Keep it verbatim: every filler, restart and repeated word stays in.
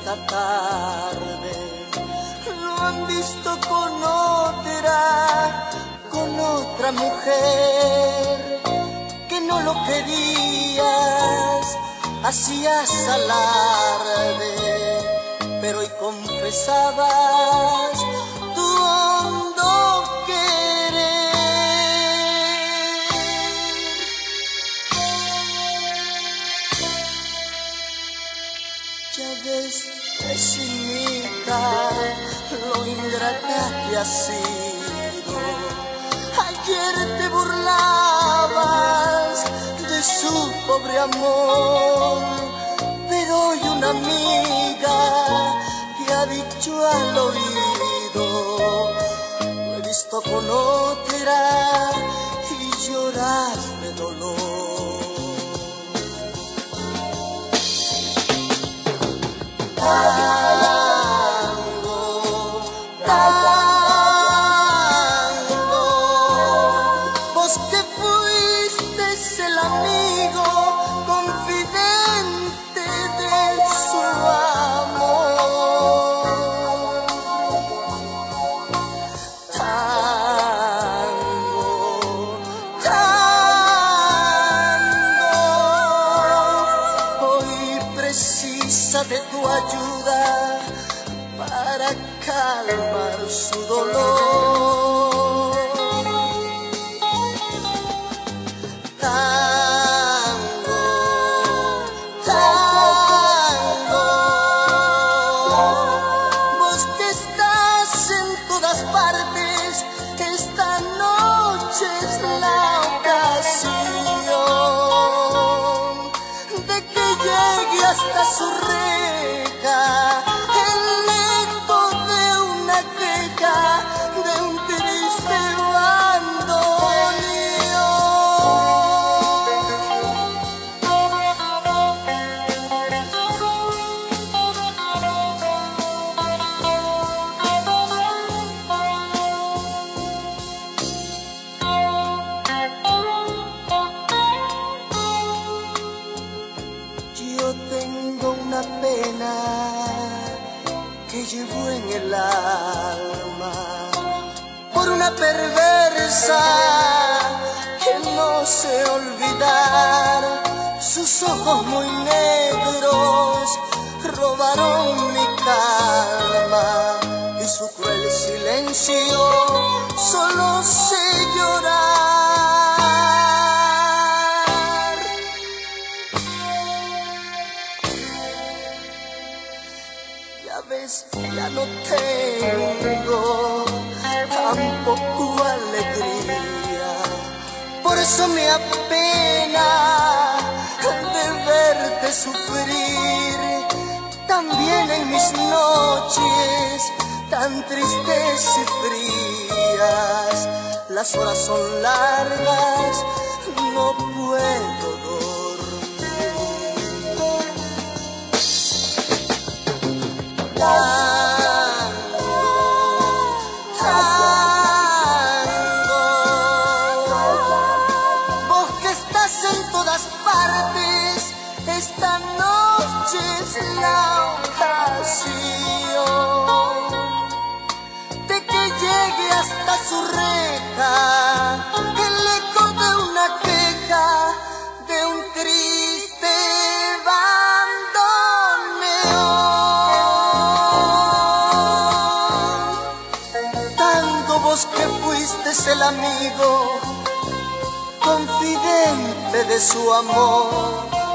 esta tarde lo han visto con otra, con otra mujer, que no lo querías, hacías alarde, pero hoy confesabas tu hondo querer. Ya ves, pesimita, lo ingrata que has sido. Ayer te burlabas de su pobre amor, pero hoy una amiga te ha dicho al oído: lo he visto con otra, y lloras de dolor. Tango, tango, vos que fuiste el amigo confidente de su amor. Tango, tango, hoy precisa de tu ayuda para calmar su dolor. Tango, tango, vos que estás en todas partes, esta noche es la ocasión de que llegue hasta su reja el eco de una queja, de un triste Yo tengo una pena que llevo en el alma por una perversa que no sé olvidar. Sus ojos muy negros robaron mi calma, y su cruel silencio solo sé llorar. Ya ves, ya no tengo tampoco alegría, por eso me apena de verte sufrir. También en mis noches tan tristes y frías, las horas son largas, no puedo dormir. Tango, tango, vos que estás en todas partes, esta noche es la ocasión de que llegue hasta su reja el eco de una queja, de un triste bandoneón. Tango, vos que fuiste el amigo confidente de su amor,